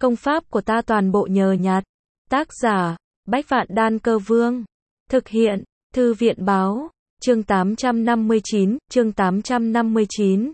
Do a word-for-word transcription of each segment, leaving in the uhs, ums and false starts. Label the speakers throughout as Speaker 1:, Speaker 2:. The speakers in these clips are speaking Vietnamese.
Speaker 1: Công pháp của ta toàn bộ nhờ nhặt. Tác giả, Bách Vạn Đan Cơ Vương. Thực hiện, Thư viện Báo. Chương tám trăm năm mươi chín, chương tám trăm năm mươi chín.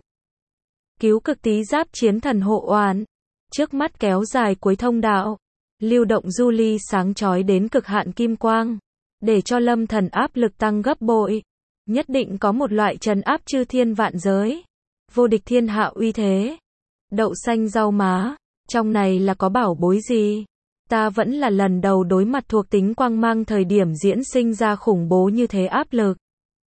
Speaker 1: Cứu cực tý giáp chiến thần hộ oán. Trước mắt kéo dài cuối thông đạo. Lưu động du ly sáng chói đến cực hạn kim quang. Để cho Lâm Thần áp lực tăng gấp bội. Nhất định có một loại trấn áp chư thiên vạn giới. Vô địch thiên hạ uy thế. Đậu xanh rau má. Trong này là có bảo bối gì? Ta vẫn là lần đầu đối mặt thuộc tính quang mang thời điểm diễn sinh ra khủng bố như thế áp lực.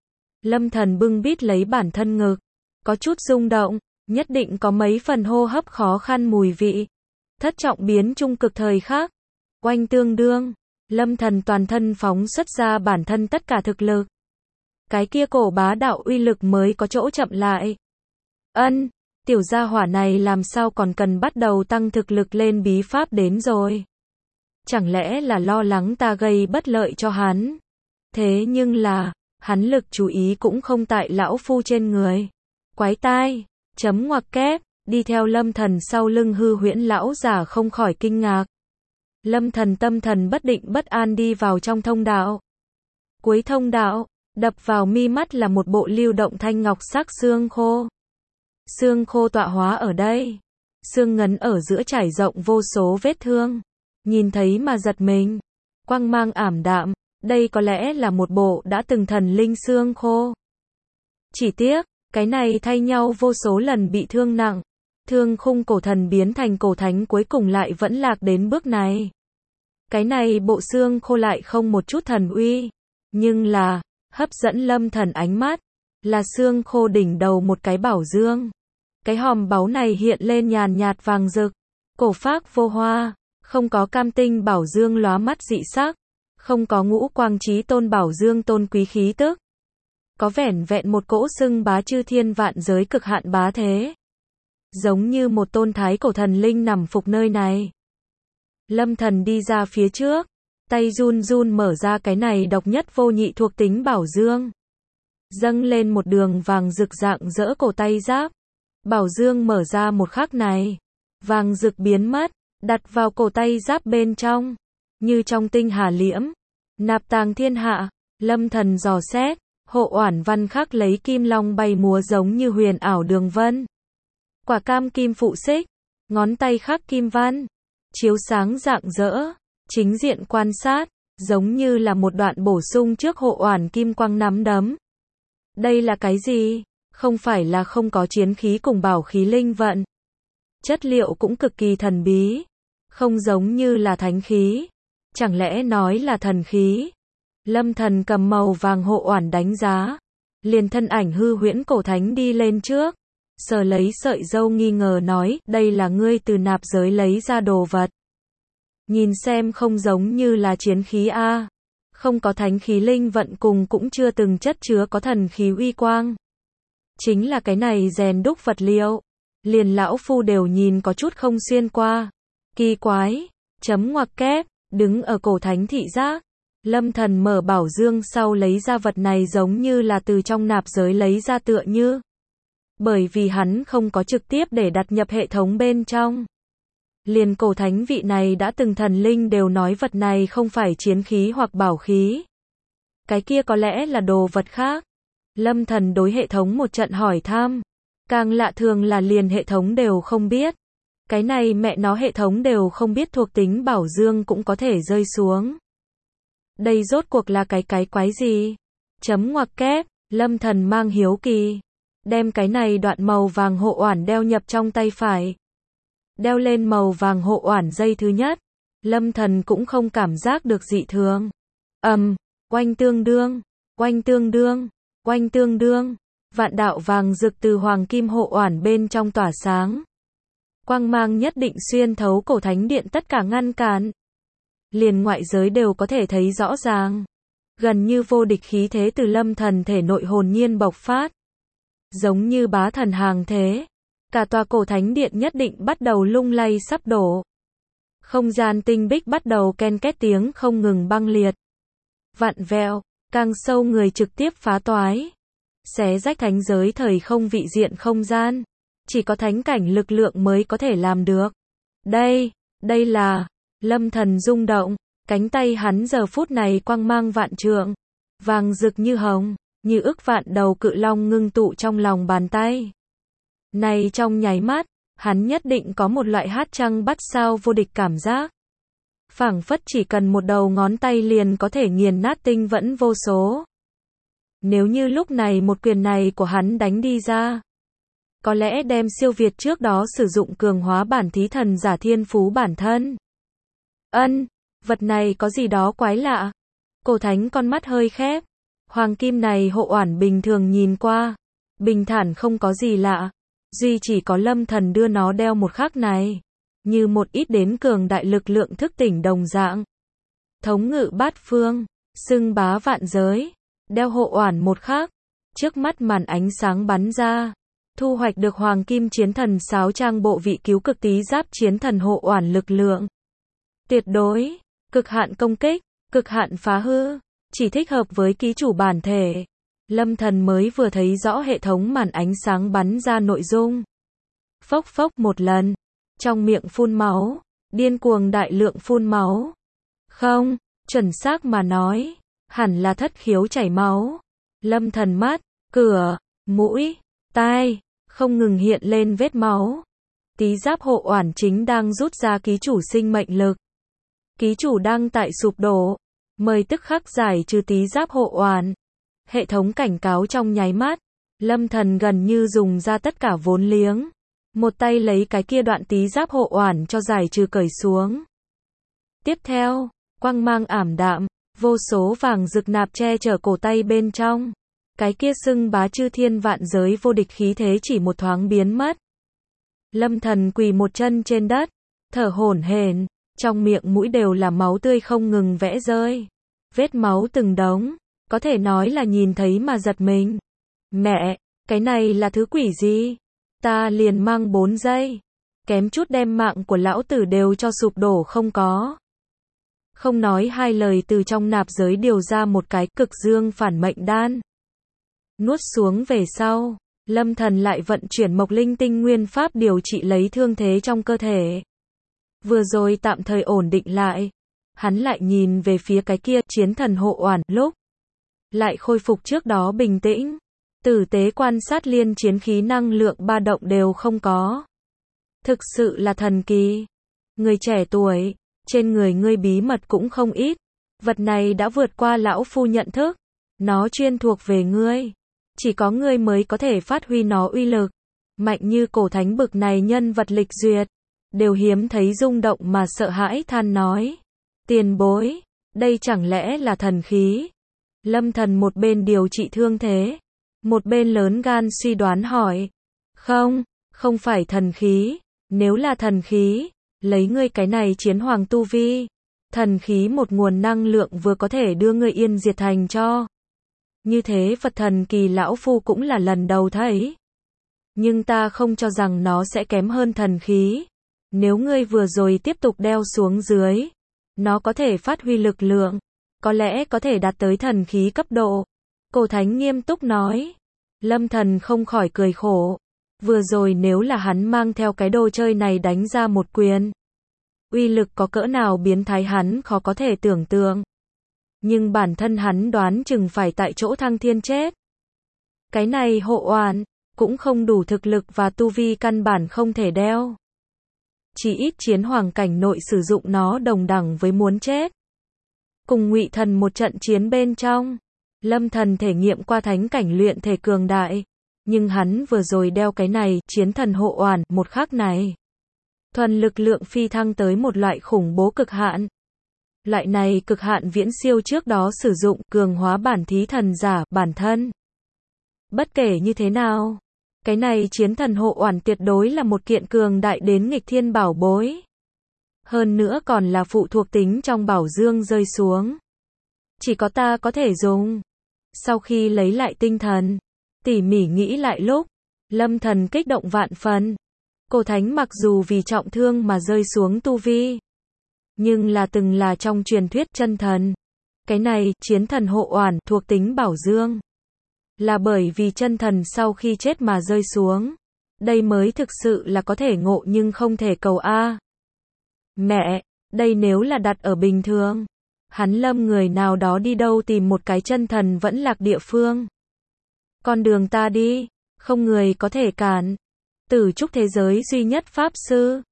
Speaker 1: Lâm Thần bưng bít lấy bản thân ngực. Có chút rung động. Nhất định có mấy phần hô hấp khó khăn mùi vị. Thất trọng biến trung cực thời khắc. Oanh tương đương. Lâm Thần toàn thân phóng xuất ra bản thân tất cả thực lực. Cái kia cổ bá đạo uy lực mới có chỗ chậm lại. Ân, tiểu gia hỏa này làm sao còn cần bắt đầu tăng thực lực lên bí pháp đến rồi. Chẳng lẽ là lo lắng ta gây bất lợi cho hắn. Thế nhưng là, hắn lực chú ý cũng không tại lão phu trên người. Quái tai, chấm ngoặc kép, đi theo Lâm Thần sau lưng hư huyễn lão giả không khỏi kinh ngạc. Lâm Thần tâm thần bất định bất an đi vào trong thông đạo. Cuối thông đạo, đập vào mi mắt là một bộ lưu động thanh ngọc sắc xương khô. Xương khô tọa hóa ở đây. Xương ngấn ở giữa trải rộng vô số vết thương. Nhìn thấy mà giật mình. Quang mang ảm đạm. Đây có lẽ là một bộ đã từng thần linh xương khô. Chỉ tiếc, cái này thay nhau vô số lần bị thương nặng. Thương khung cổ thần biến thành cổ thánh cuối cùng lại vẫn lạc đến bước này. Cái này bộ xương khô lại không một chút thần uy. Nhưng là, hấp dẫn Lâm Thần ánh mắt. Là xương khô đỉnh đầu một cái bảo dương. Cái hòm báu này hiện lên nhàn nhạt vàng rực. Cổ phác vô hoa. Không có cam tinh bảo dương lóa mắt dị sắc. Không có ngũ quang chí tôn bảo dương tôn quý khí tức. Có vẻn vẹn một cỗ xưng bá chư thiên vạn giới cực hạn bá thế. Giống như một tôn thái cổ thần linh nằm phục nơi này. Lâm Thần đi ra phía trước. Tay run run mở ra cái này độc nhất vô nhị thuộc tính bảo dương. Dâng lên một đường vàng rực dạng dỡ cổ tay giáp. Bảo dương mở ra một khắc này. Vàng rực biến mất. Đặt vào cổ tay giáp bên trong. Như trong tinh hà liễm. Nạp tàng thiên hạ. Lâm Thần dò xét. Hộ oản văn khắc lấy kim long bay múa giống như huyền ảo đường vân. Quả cam kim phụ xích. Ngón tay khắc kim văn. Chiếu sáng rạng rỡ. Chính diện quan sát. Giống như là một đoạn bổ sung trước hộ oản kim quang nắm đấm. Đây là cái gì? Không phải là không có chiến khí cùng bảo khí linh vận. Chất liệu cũng cực kỳ thần bí. Không giống như là thánh khí. Chẳng lẽ nói là thần khí? Lâm Thần cầm màu vàng hộ oản đánh giá. Liền thân ảnh hư huyễn cổ thánh đi lên trước. Sờ lấy sợi râu nghi ngờ nói, đây là ngươi từ nạp giới lấy ra đồ vật. Nhìn xem không giống như là chiến khí a. Không có thánh khí linh vận cùng cũng chưa từng chất chứa có thần khí uy quang. Chính là cái này rèn đúc vật liệu. Liền lão phu đều nhìn có chút không xuyên qua. Kỳ quái, chấm ngoặc kép, đứng ở cổ thánh thị giác. Lâm Thần mở bảo dương sau lấy ra vật này giống như là từ trong nạp giới lấy ra tựa như. Bởi vì hắn không có trực tiếp để đặt nhập hệ thống bên trong. Liền cổ thánh vị này đã từng thần linh đều nói vật này không phải chiến khí hoặc bảo khí. Cái kia có lẽ là đồ vật khác. Lâm Thần đối hệ thống một trận hỏi thăm. Càng lạ thường là liền hệ thống đều không biết. Cái này mẹ nó hệ thống đều không biết thuộc tính bảo dương cũng có thể rơi xuống. Đây rốt cuộc là cái cái quái gì? Chấm ngoặc kép, Lâm Thần mang hiếu kỳ. Đem cái này đoạn màu vàng hộ oản đeo nhập trong tay phải. Đeo lên màu vàng hộ oản dây thứ nhất. Lâm Thần cũng không cảm giác được dị thường. Ầm, um, oanh tương đương, oanh tương đương, oanh tương đương. Vạn đạo vàng rực từ hoàng kim hộ oản bên trong tỏa sáng. Quang mang nhất định xuyên thấu cổ thánh điện tất cả ngăn cản. Liền ngoại giới đều có thể thấy rõ ràng. Gần như vô địch khí thế từ Lâm Thần thể nội hồn nhiên bộc phát. Giống như bá thần hàng thế. Cả tòa cổ thánh điện nhất định bắt đầu lung lay sắp đổ. Không gian tinh bích bắt đầu ken két tiếng không ngừng băng liệt. Vặn vẹo, càng sâu người trực tiếp phá toái. Xé rách thánh giới thời không vị diện không gian. Chỉ có thánh cảnh lực lượng mới có thể làm được. Đây, Đây là, Lâm Thần rung động, cánh tay hắn giờ phút này quang mang vạn trượng, vàng rực như hồng, như ức vạn đầu cự long ngưng tụ trong lòng bàn tay. Này trong nháy mắt, hắn nhất định có một loại hát trăng bắt sao vô địch cảm giác. Phảng phất chỉ cần một đầu ngón tay liền có thể nghiền nát tinh vẫn vô số. Nếu như lúc này một quyền này của hắn đánh đi ra, có lẽ đem siêu việt trước đó sử dụng cường hóa bản thí thần giả thiên phú bản thân. Ân, vật này có gì đó quái lạ. Cổ Thánh con mắt hơi khép. Hoàng kim này hộ oản bình thường nhìn qua, bình thản không có gì lạ. Duy chỉ có Lâm Thần đưa nó đeo một khắc này, như một ít đến cường đại lực lượng thức tỉnh đồng dạng. Thống ngự bát phương, xưng bá vạn giới, đeo hộ oản một khắc, trước mắt màn ánh sáng bắn ra, thu hoạch được hoàng kim chiến thần sáo trang bộ vị cứu cực tí giáp chiến thần hộ oản lực lượng. Tuyệt đối, cực hạn công kích, cực hạn phá hư, chỉ thích hợp với ký chủ bản thể. Lâm Thần mới vừa thấy rõ hệ thống màn ánh sáng bắn ra nội dung. Phốc phốc một lần, trong miệng phun máu, điên cuồng đại lượng phun máu. Không, chuẩn xác mà nói, hẳn là thất khiếu chảy máu. Lâm Thần mắt, cửa, mũi, tai, không ngừng hiện lên vết máu. Tí giáp hộ oản chính đang rút ra ký chủ sinh mệnh lực. Ký chủ đang tại sụp đổ, mời tức khắc giải trừ tí giáp hộ oản. Hệ thống cảnh cáo trong nháy mắt, Lâm Thần gần như dùng ra tất cả vốn liếng. Một tay lấy cái kia đoạn tí giáp hộ oản cho giải trừ cởi xuống. Tiếp theo, quang mang ảm đạm, vô số vàng rực nạp che chở cổ tay bên trong. Cái kia xưng bá chư thiên vạn giới vô địch khí thế chỉ một thoáng biến mất. Lâm Thần quỳ một chân trên đất, thở hổn hển, trong miệng mũi đều là máu tươi không ngừng vẽ rơi. Vết máu từng đống, có thể nói là nhìn thấy mà giật mình. Mẹ, cái này là thứ quỷ gì? Ta liền mang bốn giây, kém chút đem mạng của lão tử đều cho sụp đổ không có. Không nói hai lời từ trong nạp giới điều ra một cái cực dương phản mệnh đan. Nuốt xuống về sau, Lâm Thần lại vận chuyển Mộc Linh Tinh Nguyên Pháp điều trị lấy thương thế trong cơ thể. Vừa rồi tạm thời ổn định lại, hắn lại nhìn về phía cái kia chiến thần hộ oản, lúc lại khôi phục trước đó bình tĩnh, tử tế quan sát liên chiến khí năng lượng ba động đều không có. Thực sự là thần kỳ. Người trẻ tuổi, trên người ngươi bí mật cũng không ít. Vật này đã vượt qua lão phu nhận thức. Nó chuyên thuộc về ngươi. Chỉ có ngươi mới có thể phát huy nó uy lực. Mạnh như Cổ Thánh bực này nhân vật lịch duyệt, đều hiếm thấy rung động mà sợ hãi than nói. Tiền bối, đây chẳng lẽ là thần khí? Lâm Thần một bên điều trị thương thế, một bên lớn gan suy đoán hỏi. Không, không phải thần khí. Nếu là thần khí, lấy ngươi cái này chiến hoàng tu vi, thần khí một nguồn năng lượng vừa có thể đưa ngươi yên diệt thành cho. Như thế vật thần kỳ lão phu cũng là lần đầu thấy. Nhưng ta không cho rằng nó sẽ kém hơn thần khí. Nếu ngươi vừa rồi tiếp tục đeo xuống dưới, nó có thể phát huy lực lượng, có lẽ có thể đạt tới thần khí cấp độ. Cổ Thánh nghiêm túc nói. Lâm Thần không khỏi cười khổ. Vừa rồi nếu là hắn mang theo cái đồ chơi này đánh ra một quyền, uy lực có cỡ nào biến thái hắn khó có thể tưởng tượng. Nhưng bản thân hắn đoán chừng phải tại chỗ thăng thiên chết. Cái này hộ oản, cũng không đủ thực lực và tu vi căn bản không thể đeo. Chỉ ít chiến hoàng cảnh nội sử dụng nó đồng đẳng với muốn chết. Cùng Ngụy Thần một trận chiến bên trong, Lâm Thần thể nghiệm qua thánh cảnh luyện thể cường đại. Nhưng hắn vừa rồi đeo cái này, chiến thần hộ oản, một khắc này. Thuần lực lượng phi thăng tới một loại khủng bố cực hạn. Loại này cực hạn viễn siêu trước đó sử dụng cường hóa bản thí thần giả, bản thân. Bất kể như thế nào, cái này chiến thần hộ oản tuyệt đối là một kiện cường đại đến nghịch thiên bảo bối. Hơn nữa còn là phụ thuộc tính trong bảo dương rơi xuống. Chỉ có ta có thể dùng. Sau khi lấy lại tinh thần, tỉ mỉ nghĩ lại lúc, Lâm Thần kích động vạn phần. Cổ Thánh mặc dù vì trọng thương mà rơi xuống tu vi, nhưng là từng là trong truyền thuyết chân thần. Cái này, chiến thần hộ oản, thuộc tính bảo dương. Là bởi vì chân thần sau khi chết mà rơi xuống. Đây mới thực sự là có thể ngộ nhưng không thể cầu A. Mẹ, đây nếu là đặt ở bình thường. Hắn lâm người nào đó đi đâu tìm một cái chân thần vẫn lạc địa phương. Con đường ta đi, không người có thể cản. Tử trúc thế giới duy nhất pháp sư.